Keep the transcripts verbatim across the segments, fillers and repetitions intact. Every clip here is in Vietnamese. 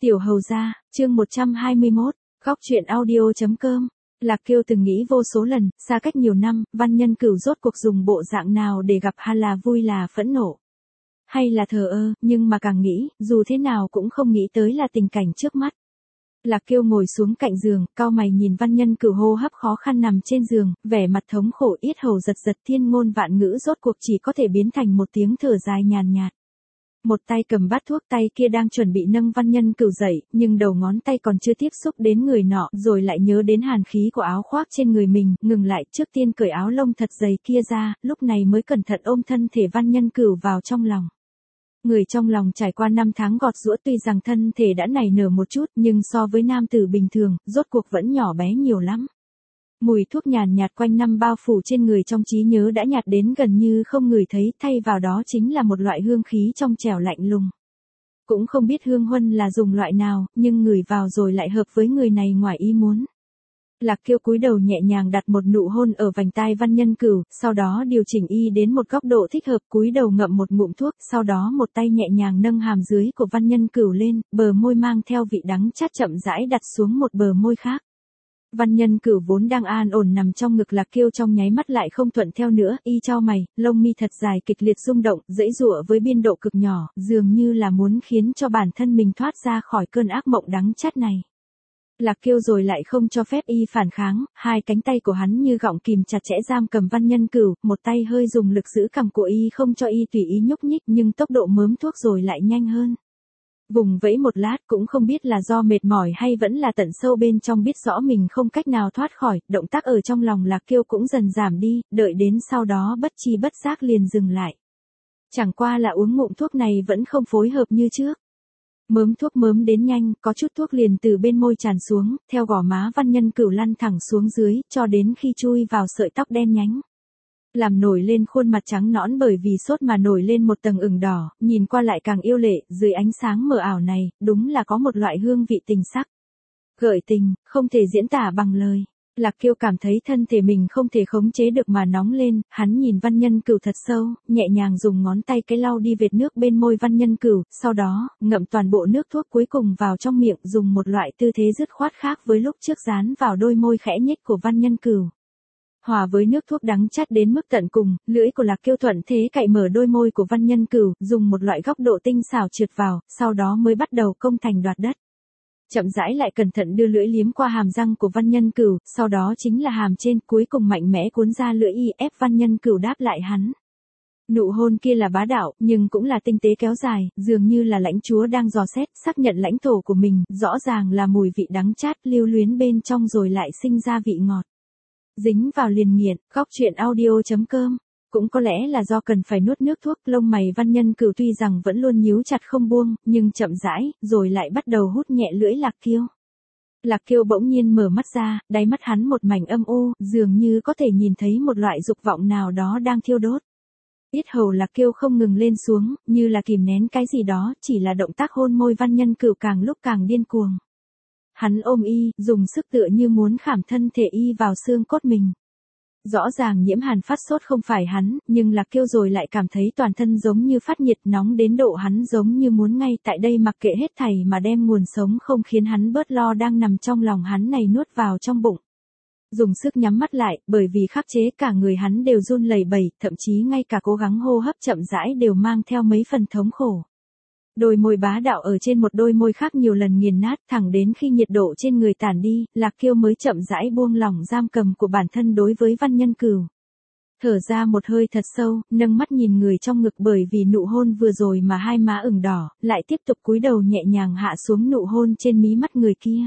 Tiểu hầu gia, chương một trăm hai mươi mốt, góc truyện audio.com. Lạc Kiêu từng nghĩ vô số lần, xa cách nhiều năm, Văn Nhân Cửu rốt cuộc dùng bộ dạng nào để gặp hà là vui là phẫn nộ. Hay là thờ ơ, nhưng mà càng nghĩ, dù thế nào cũng không nghĩ tới là tình cảnh trước mắt. Lạc Kiêu ngồi xuống cạnh giường, cau mày nhìn Văn Nhân Cửu hô hấp khó khăn nằm trên giường, vẻ mặt thống khổ yết hầu giật giật thiên ngôn vạn ngữ rốt cuộc chỉ có thể biến thành một tiếng thở dài nhàn nhạt. Một tay cầm bát thuốc, tay kia đang chuẩn bị nâng Văn Nhân Cửu dậy, nhưng đầu ngón tay còn chưa tiếp xúc đến người nọ, rồi lại nhớ đến hàn khí của áo khoác trên người mình, ngừng lại trước tiên cởi áo lông thật dày kia ra, lúc này mới cẩn thận ôm thân thể Văn Nhân Cửu vào trong lòng. Người trong lòng trải qua năm tháng gọt giũa tuy rằng thân thể đã nảy nở một chút nhưng so với nam tử bình thường, rốt cuộc vẫn nhỏ bé nhiều lắm. Mùi thuốc nhàn nhạt quanh năm bao phủ trên người trong trí nhớ đã nhạt đến gần như không ngửi thấy, thay vào đó chính là một loại hương khí trong trẻo lạnh lùng. Cũng không biết hương huân là dùng loại nào, nhưng ngửi vào rồi lại hợp với người này ngoài ý muốn. Lạc Kiêu cúi đầu nhẹ nhàng đặt một nụ hôn ở vành tai Văn Nhân Cửu, sau đó điều chỉnh y đến một góc độ thích hợp, cúi đầu ngậm một ngụm thuốc, sau đó một tay nhẹ nhàng nâng hàm dưới của Văn Nhân Cửu lên, bờ môi mang theo vị đắng chát chậm rãi đặt xuống một bờ môi khác. Văn Nhân Cửu vốn đang an ổn nằm trong ngực Lạc Kiêu trong nháy mắt lại không thuận theo nữa, y chau mày, lông mi thật dài kịch liệt rung động, giãy giụa với biên độ cực nhỏ, dường như là muốn khiến cho bản thân mình thoát ra khỏi cơn ác mộng đắng chát này. Lạc Kiêu rồi lại không cho phép y phản kháng, hai cánh tay của hắn như gọng kìm chặt chẽ giam cầm Văn Nhân Cửu, một tay hơi dùng lực giữ cằm của y không cho y tùy ý nhúc nhích, nhưng tốc độ mớm thuốc rồi lại nhanh hơn. Vùng vẫy một lát cũng không biết là do mệt mỏi hay vẫn là tận sâu bên trong biết rõ mình không cách nào thoát khỏi, động tác ở trong lòng Lạc Kiêu cũng dần giảm đi, đợi đến sau đó bất chi bất giác liền dừng lại. Chẳng qua là uống ngụm thuốc này vẫn không phối hợp như trước. Mớm thuốc mớm đến nhanh, có chút thuốc liền từ bên môi tràn xuống, theo gò má Văn Nhân Cửu lăn thẳng xuống dưới, cho đến khi chui vào sợi tóc đen nhánh. Làm nổi lên khuôn mặt trắng nõn bởi vì sốt mà nổi lên một tầng ửng đỏ, nhìn qua lại càng yêu lệ, dưới ánh sáng mờ ảo này, đúng là có một loại hương vị tình sắc. Gợi tình, không thể diễn tả bằng lời. Lạc Kiêu cảm thấy thân thể mình không thể khống chế được mà nóng lên, hắn nhìn Văn Nhân Cửu thật sâu, nhẹ nhàng dùng ngón tay cái lau đi vệt nước bên môi Văn Nhân Cửu, sau đó, ngậm toàn bộ nước thuốc cuối cùng vào trong miệng, dùng một loại tư thế dứt khoát khác với lúc trước dán vào đôi môi khẽ nhếch của Văn Nhân Cửu. Hòa với nước thuốc đắng chát đến mức tận cùng, lưỡi của Lạc Kiêu thuận thế cạy mở đôi môi của Văn Nhân Cửu, dùng một loại góc độ tinh xảo trượt vào, sau đó mới bắt đầu công thành đoạt đất. Chậm rãi lại cẩn thận đưa lưỡi liếm qua hàm răng của Văn Nhân Cửu, sau đó chính là hàm trên, cuối cùng mạnh mẽ cuốn ra lưỡi y ép Văn Nhân Cửu đáp lại hắn. Nụ hôn kia là bá đạo, nhưng cũng là tinh tế kéo dài, dường như là lãnh chúa đang dò xét, xác nhận lãnh thổ của mình, rõ ràng là mùi vị đắng chát lưu luyến bên trong rồi lại sinh ra vị ngọt. Dính vào liền nghiện, góc truyện audio.com. Cũng có lẽ là do cần phải nuốt nước thuốc, lông mày Văn Nhân Cửu tuy rằng vẫn luôn nhíu chặt không buông, nhưng chậm rãi, rồi lại bắt đầu hút nhẹ lưỡi Lạc Kiêu. Lạc Kiêu bỗng nhiên mở mắt ra, đáy mắt hắn một mảnh âm u, dường như có thể nhìn thấy một loại dục vọng nào đó đang thiêu đốt. Yết hầu Lạc Kiêu không ngừng lên xuống, như là kìm nén cái gì đó, chỉ là động tác hôn môi Văn Nhân Cửu càng lúc càng điên cuồng. Hắn ôm y, dùng sức tựa như muốn khảm thân thể y vào xương cốt mình. Rõ ràng nhiễm hàn phát sốt không phải hắn, nhưng Lạc Kiêu rồi lại cảm thấy toàn thân giống như phát nhiệt nóng đến độ hắn giống như muốn ngay tại đây mặc kệ hết thảy mà đem nguồn sống không khiến hắn bớt lo đang nằm trong lòng hắn này nuốt vào trong bụng. Dùng sức nhắm mắt lại, bởi vì khắc chế cả người hắn đều run lẩy bẩy, thậm chí ngay cả cố gắng hô hấp chậm rãi đều mang theo mấy phần thống khổ. Đôi môi bá đạo ở trên một đôi môi khác nhiều lần nghiền nát, thẳng đến khi nhiệt độ trên người tản đi, Lạc Kiêu mới chậm rãi buông lỏng giam cầm của bản thân đối với Văn Nhân Cửu. Thở ra một hơi thật sâu, nâng mắt nhìn người trong ngực bởi vì nụ hôn vừa rồi mà hai má ửng đỏ, lại tiếp tục cúi đầu nhẹ nhàng hạ xuống nụ hôn trên mí mắt người kia.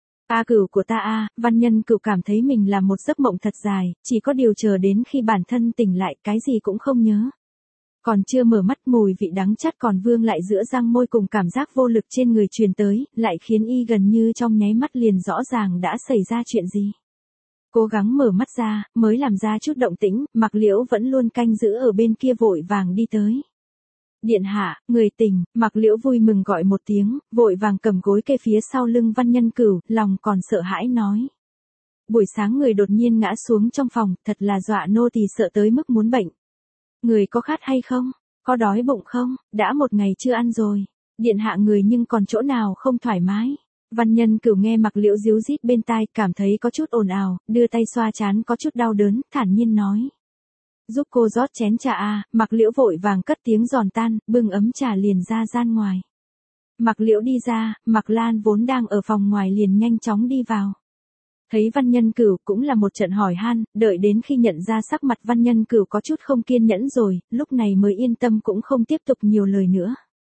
A Cửu của ta a, Văn Nhân Cửu cảm thấy mình là một giấc mộng thật dài, chỉ có điều chờ đến khi bản thân tỉnh lại cái gì cũng không nhớ. Còn chưa mở mắt mùi vị đắng chát còn vương lại giữa răng môi cùng cảm giác vô lực trên người truyền tới, lại khiến y gần như trong nháy mắt liền rõ ràng đã xảy ra chuyện gì. Cố gắng mở mắt ra, mới làm ra chút động tĩnh, Mạc Liễu vẫn luôn canh giữ ở bên kia vội vàng đi tới. Điện hạ, người tỉnh, Mạc Liễu vui mừng gọi một tiếng, vội vàng cầm gối kê phía sau lưng Văn Nhân Cửu, lòng còn sợ hãi nói. Buổi sáng người đột nhiên ngã xuống trong phòng, thật là dọa nô tỳ sợ tới mức muốn bệnh. Người có khát hay không? Có đói bụng không? Đã một ngày chưa ăn rồi. Điện hạ người nhưng còn chỗ nào không thoải mái. Văn Nhân Cửu nghe Mạc Liễu díu dít bên tai, cảm thấy có chút ồn ào, đưa tay xoa trán có chút đau đớn, thản nhiên nói. Giúp cô rót chén trà a. Mạc Liễu vội vàng cất tiếng giòn tan, bưng ấm trà liền ra gian ngoài. Mạc Liễu đi ra, Mạc Lan vốn đang ở phòng ngoài liền nhanh chóng đi vào. Thấy Văn Nhân Cửu cũng là một trận hỏi han, đợi đến khi nhận ra sắc mặt Văn Nhân Cửu có chút không kiên nhẫn rồi, lúc này mới yên tâm cũng không tiếp tục nhiều lời nữa.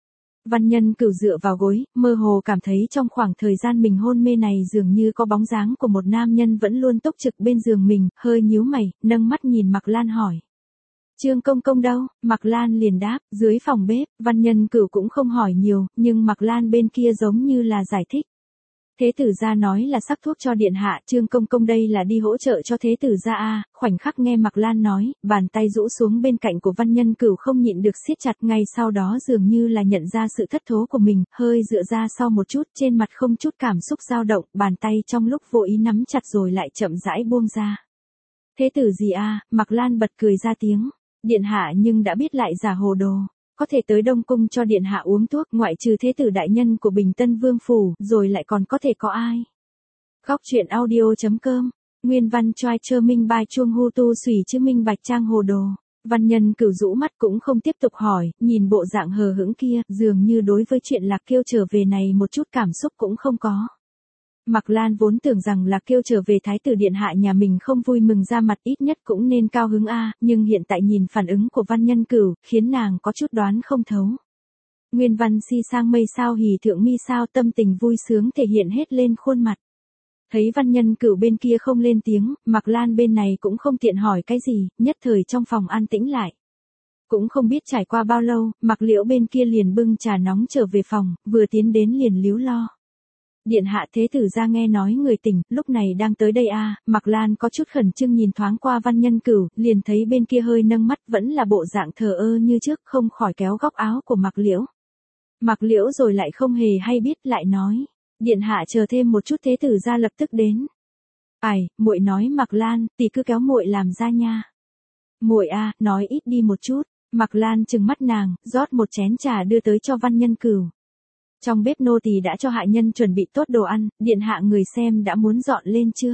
Văn Nhân Cửu dựa vào gối, mơ hồ cảm thấy trong khoảng thời gian mình hôn mê này dường như có bóng dáng của một nam nhân vẫn luôn túc trực bên giường mình, hơi nhíu mày, nâng mắt nhìn Mạc Lan hỏi. Trương Công Công đâu? Mạc Lan liền đáp, dưới phòng bếp. Văn Nhân Cửu cũng không hỏi nhiều, nhưng Mạc Lan bên kia giống như là giải thích. Thế tử gia nói là sắc thuốc cho điện hạ, Trương Công Công đây là đi hỗ trợ cho thế tử gia a. Khoảnh khắc nghe Mạc Lan nói, bàn tay rũ xuống bên cạnh của Văn Nhân Cửu không nhịn được siết chặt, ngay sau đó dường như là nhận ra sự thất thố của mình, hơi dựa ra sau một chút, trên mặt không chút cảm xúc dao động, bàn tay trong lúc vô ý nắm chặt rồi lại chậm rãi buông ra. Thế tử gì a? Mạc Lan bật cười ra tiếng. Điện hạ nhưng đã biết lại giả hồ đồ. Có thể tới Đông Cung cho điện hạ uống thuốc, ngoại trừ thế tử đại nhân của Bình Tân Vương Phủ, rồi lại còn có thể có ai. Góc truyện audio chấm com. Nguyên văn choai chơ minh bài chuông hu tu sủy chứ minh bạch trang hồ đồ. Văn Nhân Cửu rũ mắt cũng không tiếp tục hỏi, nhìn bộ dạng hờ hững kia, dường như đối với chuyện Lạc Kiêu trở về này một chút cảm xúc cũng không có. Mạc Lan vốn tưởng rằng Lạc Kiêu trở về thái tử điện hạ nhà mình không vui mừng ra mặt, ít nhất cũng nên cao hứng a, nhưng hiện tại nhìn phản ứng của Văn Nhân Cửu, khiến nàng có chút đoán không thấu. Nguyên văn si sang mây sao hỉ thượng mi sao, tâm tình vui sướng thể hiện hết lên khuôn mặt. Thấy Văn Nhân Cửu bên kia không lên tiếng, Mạc Lan bên này cũng không tiện hỏi cái gì, nhất thời trong phòng an tĩnh lại. Cũng không biết trải qua bao lâu, Mạc Liễu bên kia liền bưng trà nóng trở về phòng, vừa tiến đến liền líu lo. Điện hạ thế tử ra nghe nói người tỉnh, lúc này đang tới đây a. À. Mạc Lan có chút khẩn trương nhìn thoáng qua Văn Nhân Cửu, liền thấy bên kia hơi nâng mắt vẫn là bộ dạng thờ ơ như trước, không khỏi kéo góc áo của Mạc Liễu. Mạc Liễu rồi lại không hề hay biết, lại nói, điện hạ chờ thêm một chút thế tử ra lập tức đến. Ai, muội nói Mạc Lan, tỷ cứ kéo muội làm ra nha. Muội a, à, nói ít đi một chút. Mạc Lan trừng mắt nàng, rót một chén trà đưa tới cho Văn Nhân Cửu. Trong bếp nô tỳ đã cho hạ nhân chuẩn bị tốt đồ ăn, điện hạ người xem đã muốn dọn lên chưa?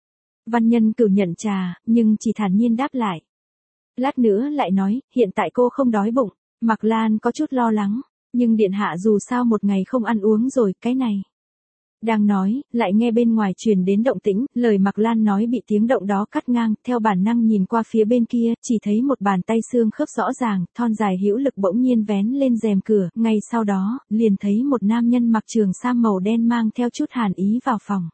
Văn Nhân Cửu nhận trà, nhưng chỉ thản nhiên đáp lại. Lát nữa lại nói, hiện tại cô không đói bụng. Mạc Lan có chút lo lắng, nhưng điện hạ dù sao một ngày không ăn uống rồi, cái này. Đang nói, lại nghe bên ngoài truyền đến động tĩnh, lời Mạc Lan nói bị tiếng động đó cắt ngang, theo bản năng nhìn qua phía bên kia, chỉ thấy một bàn tay xương khớp rõ ràng, thon dài hữu lực bỗng nhiên vén lên rèm cửa, ngay sau đó, liền thấy một nam nhân mặc trường sam màu đen mang theo chút hàn ý vào phòng.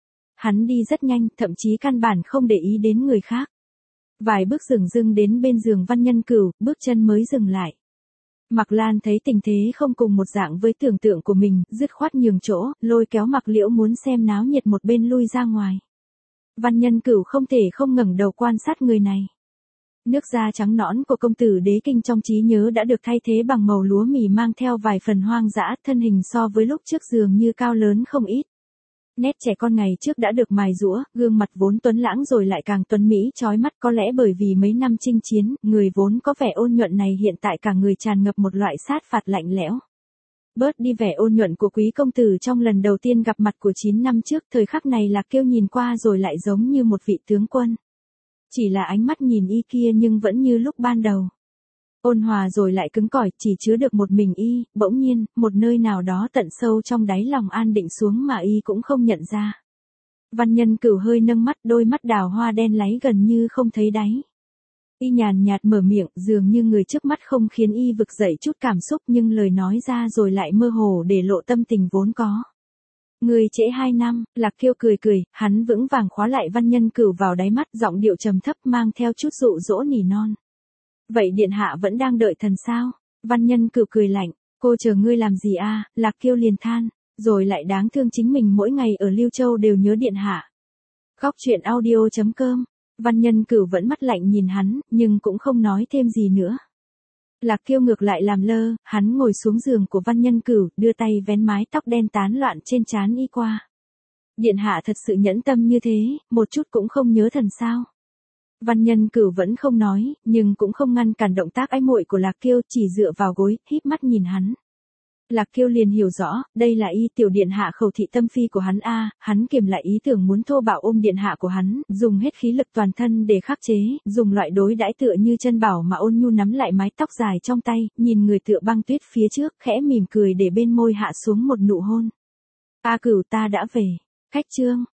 Hắn đi rất nhanh, thậm chí căn bản không để ý đến người khác. Vài bước dừng dưng đến bên giường Văn Nhân Cửu, bước chân mới dừng lại. Mạc Lan thấy tình thế không cùng một dạng với tưởng tượng của mình, dứt khoát nhường chỗ, lôi kéo Mạc Liễu muốn xem náo nhiệt một bên lui ra ngoài. Văn Nhân Cửu không thể không ngẩng đầu quan sát người này. Nước da trắng nõn của công tử Đế Kinh trong trí nhớ đã được thay thế bằng màu lúa mì mang theo vài phần hoang dã, thân hình so với lúc trước dường như cao lớn không ít. Nét trẻ con ngày trước đã được mài giũa, gương mặt vốn tuấn lãng rồi lại càng tuấn mỹ chói mắt, có lẽ bởi vì mấy năm chinh chiến, người vốn có vẻ ôn nhuận này hiện tại cả người tràn ngập một loại sát phạt lạnh lẽo. Bớt đi vẻ ôn nhuận của quý công tử trong lần đầu tiên gặp mặt của chín năm trước, thời khắc này Lạc Kiêu nhìn qua rồi lại giống như một vị tướng quân. Chỉ là ánh mắt nhìn y kia nhưng vẫn như lúc ban đầu. Ôn hòa rồi lại cứng cỏi, chỉ chứa được một mình y, bỗng nhiên, một nơi nào đó tận sâu trong đáy lòng an định xuống mà y cũng không nhận ra. Văn Nhân Cửu hơi nâng mắt, đôi mắt đào hoa đen láy gần như không thấy đáy. Y nhàn nhạt mở miệng, dường như người trước mắt không khiến y vực dậy chút cảm xúc, nhưng lời nói ra rồi lại mơ hồ để lộ tâm tình vốn có. Người trễ hai năm, Lạc Kiêu cười cười, hắn vững vàng khóa lại Văn Nhân Cửu vào đáy mắt, giọng điệu trầm thấp mang theo chút dụ dỗ nỉ non. Vậy điện hạ vẫn đang đợi thần sao? Văn Nhân Cửu cười lạnh, cô chờ ngươi làm gì a? À? Lạc Kiêu liền than, rồi lại đáng thương chính mình mỗi ngày ở Lưu Châu đều nhớ điện hạ. Góc truyện audio chấm com. Văn Nhân Cửu vẫn mắt lạnh nhìn hắn, nhưng cũng không nói thêm gì nữa. Lạc Kiêu ngược lại làm lơ, hắn ngồi xuống giường của Văn Nhân Cửu, đưa tay vén mái tóc đen tán loạn trên trán y qua. Điện hạ thật sự nhẫn tâm như thế, một chút cũng không nhớ thần sao? Văn Nhân Cửu vẫn không nói, nhưng cũng không ngăn cản động tác ái muội của Lạc Kiêu, chỉ dựa vào gối, híp mắt nhìn hắn. Lạc Kiêu liền hiểu rõ, đây là y tiểu điện hạ khẩu thị tâm phi của hắn a, hắn kiềm lại ý tưởng muốn thô bạo ôm điện hạ của hắn, dùng hết khí lực toàn thân để khắc chế, dùng loại đối đãi tựa như chân bảo mà ôn nhu nắm lại mái tóc dài trong tay, nhìn người tựa băng tuyết phía trước, khẽ mỉm cười để bên môi hạ xuống một nụ hôn. A Cửu ta đã về. Khách chương